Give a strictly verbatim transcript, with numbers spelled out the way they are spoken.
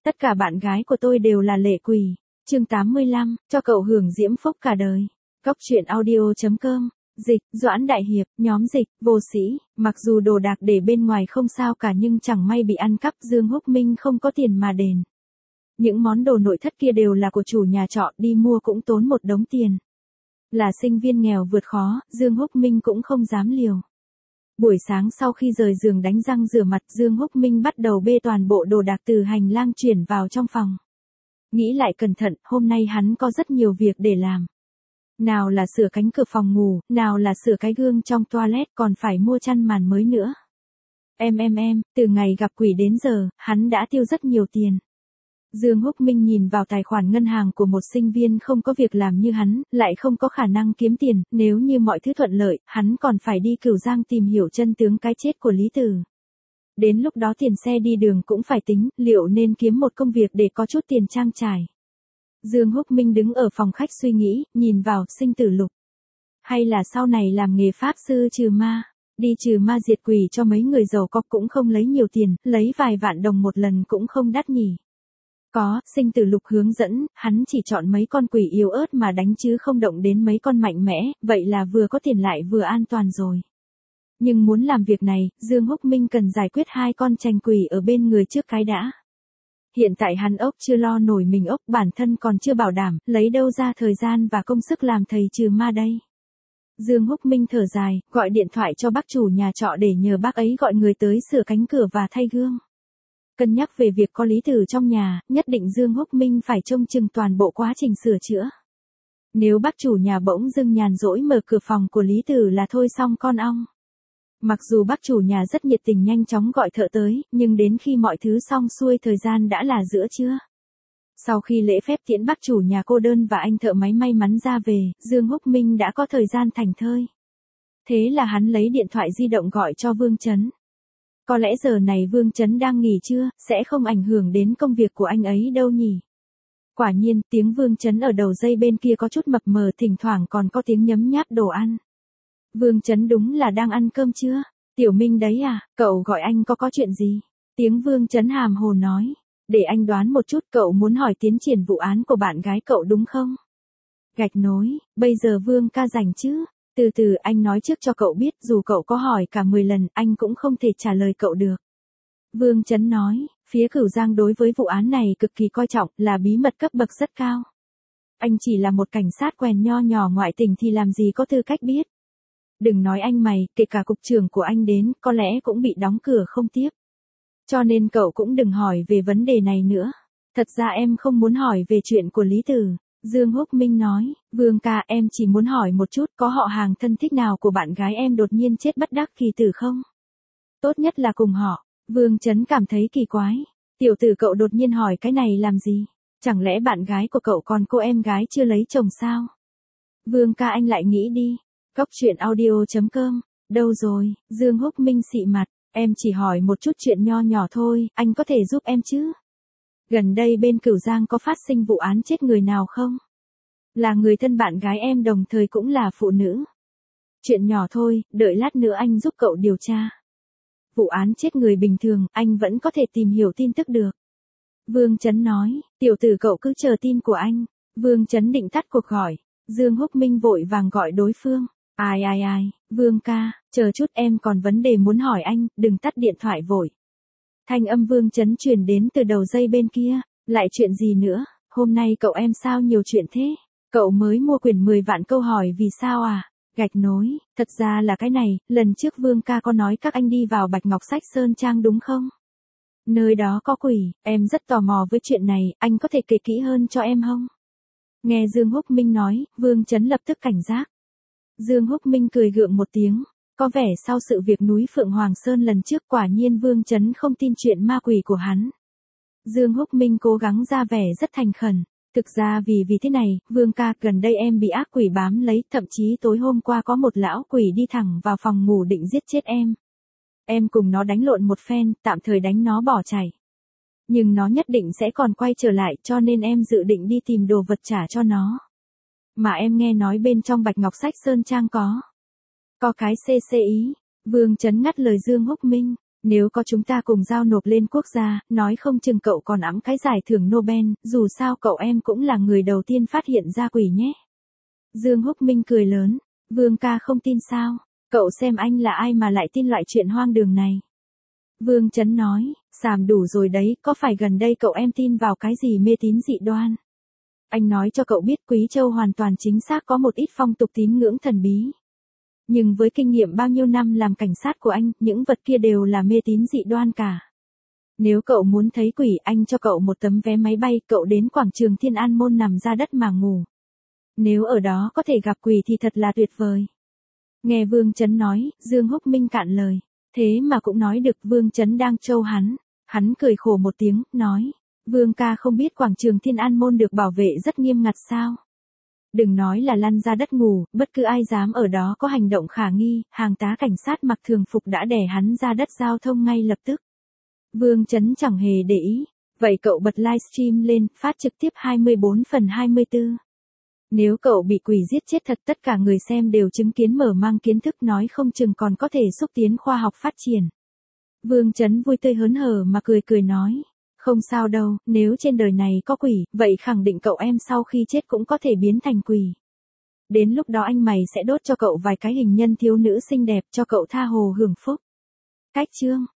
Tất cả bạn gái của tôi đều là lệ quỷ. Chương tám mươi lăm, cho cậu hưởng diễm phúc cả đời. Cóc truyện audio chấm com. Dịch, Doãn Đại Hiệp, nhóm dịch, vô sĩ, mặc dù đồ đạc để bên ngoài không sao cả nhưng chẳng may bị ăn cắp, Dương Húc Minh không có tiền mà đền. Những món đồ nội thất kia đều là của chủ nhà trọ, đi mua cũng tốn một đống tiền. Là sinh viên nghèo vượt khó, Dương Húc Minh cũng không dám liều. Buổi sáng sau khi rời giường đánh răng rửa mặt, Dương Húc Minh bắt đầu bê toàn bộ đồ đạc từ hành lang chuyển vào trong phòng. Nghĩ lại cẩn thận, hôm nay hắn có rất nhiều việc để làm. Nào là sửa cánh cửa phòng ngủ, nào là sửa cái gương trong toilet, còn phải mua chăn màn mới nữa. Em em em, từ ngày gặp quỷ đến giờ, hắn đã tiêu rất nhiều tiền. Dương Húc Minh nhìn vào tài khoản ngân hàng của một sinh viên không có việc làm như hắn, lại không có khả năng kiếm tiền, nếu như mọi thứ thuận lợi, hắn còn phải đi Cửu Giang tìm hiểu chân tướng cái chết của Lý Tử. Đến lúc đó tiền xe đi đường cũng phải tính, liệu nên kiếm một công việc để có chút tiền trang trải. Dương Húc Minh đứng ở phòng khách suy nghĩ, nhìn vào sinh tử lục. Hay là sau này làm nghề pháp sư trừ ma, đi trừ ma diệt quỷ cho mấy người giàu có cũng không lấy nhiều tiền, lấy vài vạn đồng một lần cũng không đắt nhỉ. Có, sinh tử lục hướng dẫn, hắn chỉ chọn mấy con quỷ yếu ớt mà đánh chứ không động đến mấy con mạnh mẽ, vậy là vừa có tiền lại vừa an toàn rồi. Nhưng muốn làm việc này, Dương Húc Minh cần giải quyết hai con trành quỷ ở bên người trước cái đã. Hiện tại hắn ốc chưa lo nổi mình ốc, bản thân còn chưa bảo đảm, lấy đâu ra thời gian và công sức làm thầy trừ ma đây. Dương Húc Minh thở dài, gọi điện thoại cho bác chủ nhà trọ để nhờ bác ấy gọi người tới sửa cánh cửa và thay gương. Cân nhắc về việc có Lý Tử trong nhà, nhất định Dương Húc Minh phải trông chừng toàn bộ quá trình sửa chữa. Nếu bác chủ nhà bỗng dưng nhàn rỗi mở cửa phòng của Lý Tử là thôi xong con ong. Mặc dù bác chủ nhà rất nhiệt tình nhanh chóng gọi thợ tới, nhưng đến khi mọi thứ xong xuôi thời gian đã là giữa trưa. Sau khi lễ phép tiễn bác chủ nhà cô đơn và anh thợ máy may mắn ra về, Dương Húc Minh đã có thời gian thảnh thơi. Thế là hắn lấy điện thoại di động gọi cho Vương Chấn. Có lẽ giờ này Vương Chấn đang nghỉ trưa, sẽ không ảnh hưởng đến công việc của anh ấy đâu nhỉ. Quả nhiên, tiếng Vương Chấn ở đầu dây bên kia có chút mập mờ, thỉnh thoảng còn có tiếng nhấm nháp đồ ăn. Vương Chấn đúng là đang ăn cơm chưa? Tiểu Minh đấy à, cậu gọi anh có có chuyện gì? Tiếng Vương Chấn hàm hồ nói. Để anh đoán một chút, cậu muốn hỏi tiến triển vụ án của bạn gái cậu đúng không? Gạch nối, bây giờ Vương ca rảnh chứ? Từ từ anh nói trước cho cậu biết, dù cậu có hỏi cả mười lần, anh cũng không thể trả lời cậu được. Vương Chấn nói, phía Cửu Giang đối với vụ án này cực kỳ coi trọng, là bí mật cấp bậc rất cao. Anh chỉ là một cảnh sát quèn nho nhỏ ngoại tỉnh thì làm gì có tư cách biết. Đừng nói anh mày, kể cả cục trưởng của anh đến, có lẽ cũng bị đóng cửa không tiếp. Cho nên cậu cũng đừng hỏi về vấn đề này nữa. Thật ra em không muốn hỏi về chuyện của Lý Tử. Dương Húc Minh nói, Vương ca, em chỉ muốn hỏi một chút, có họ hàng thân thích nào của bạn gái em đột nhiên chết bất đắc kỳ tử không? Tốt nhất là cùng họ. Vương Chấn cảm thấy kỳ quái. Tiểu tử cậu đột nhiên hỏi cái này làm gì? Chẳng lẽ bạn gái của cậu còn cô em gái chưa lấy chồng sao? Vương ca, anh lại nghĩ đi. Cóc truyện audio chấm com. Đâu rồi? Dương Húc Minh xị mặt. Em chỉ hỏi một chút chuyện nho nhỏ thôi, anh có thể giúp em chứ? Gần đây bên Cửu Giang có phát sinh vụ án chết người nào không? Là người thân bạn gái em, đồng thời cũng là phụ nữ. Chuyện nhỏ thôi, đợi lát nữa anh giúp cậu điều tra. Vụ án chết người bình thường, anh vẫn có thể tìm hiểu tin tức được. Vương Chấn nói, tiểu tử cậu cứ chờ tin của anh. Vương Chấn định tắt cuộc gọi. Dương Húc Minh vội vàng gọi đối phương. Ai ai ai, Vương ca, chờ chút em còn vấn đề muốn hỏi anh, đừng tắt điện thoại vội. Thanh âm Vương Chấn truyền đến từ đầu dây bên kia. Lại chuyện gì nữa, hôm nay cậu em sao nhiều chuyện thế? Cậu mới mua quyển mười vạn câu hỏi vì sao à? Gạch nối, thật ra là cái này, lần trước Vương ca có nói các anh đi vào Bạch Ngọc Sách Sơn Trang đúng không? Nơi đó có quỷ, em rất tò mò với chuyện này, anh có thể kể kỹ hơn cho em không? Nghe Dương Húc Minh nói, Vương Chấn lập tức cảnh giác. Dương Húc Minh cười gượng một tiếng, có vẻ sau sự việc núi Phượng Hoàng Sơn lần trước quả nhiên Vương Chấn không tin chuyện ma quỷ của hắn. Dương Húc Minh cố gắng ra vẻ rất thành khẩn, thực ra vì vì thế này, Vương ca, gần đây em bị ác quỷ bám lấy, thậm chí tối hôm qua có một lão quỷ đi thẳng vào phòng ngủ định giết chết em. Em cùng nó đánh lộn một phen, tạm thời đánh nó bỏ chạy. Nhưng nó nhất định sẽ còn quay trở lại, cho nên em dự định đi tìm đồ vật trả cho nó. Mà em nghe nói bên trong Bạch Ngọc Sách Sơn Trang có. Có cái xê xê ý. Vương Chấn ngắt lời Dương Húc Minh. Nếu có chúng ta cùng giao nộp lên quốc gia, nói không chừng cậu còn ẵm cái giải thưởng Nobel, dù sao cậu em cũng là người đầu tiên phát hiện ra quỷ nhé. Dương Húc Minh cười lớn, Vương ca không tin sao, cậu xem anh là ai mà lại tin loại chuyện hoang đường này. Vương Chấn nói, xàm đủ rồi đấy, có phải gần đây cậu em tin vào cái gì mê tín dị đoan? Anh nói cho cậu biết Quý Châu hoàn toàn chính xác có một ít phong tục tín ngưỡng thần bí. Nhưng với kinh nghiệm bao nhiêu năm làm cảnh sát của anh, những vật kia đều là mê tín dị đoan cả. Nếu cậu muốn thấy quỷ, anh cho cậu một tấm vé máy bay, cậu đến quảng trường Thiên An Môn nằm ra đất mà ngủ. Nếu ở đó có thể gặp quỷ thì thật là tuyệt vời. Nghe Vương Chấn nói, Dương Húc Minh cạn lời. Thế mà cũng nói được, Vương Chấn đang trâu hắn. Hắn cười khổ một tiếng, nói. Vương ca không biết quảng trường Thiên An Môn được bảo vệ rất nghiêm ngặt sao? Đừng nói là lăn ra đất ngủ, bất cứ ai dám ở đó có hành động khả nghi, hàng tá cảnh sát mặc thường phục đã đè hắn ra đất giao thông ngay lập tức. Vương Chấn chẳng hề để ý. Vậy cậu bật livestream lên, phát trực tiếp hai mươi bốn phần hai mươi tư. Nếu cậu bị quỷ giết chết thật, tất cả người xem đều chứng kiến, mở mang kiến thức, nói không chừng còn có thể xúc tiến khoa học phát triển. Vương Chấn vui tươi hớn hở mà cười cười nói. Không sao đâu, nếu trên đời này có quỷ, vậy khẳng định cậu em sau khi chết cũng có thể biến thành quỷ. Đến lúc đó anh mày sẽ đốt cho cậu vài cái hình nhân thiếu nữ xinh đẹp cho cậu tha hồ hưởng phúc. Cách chương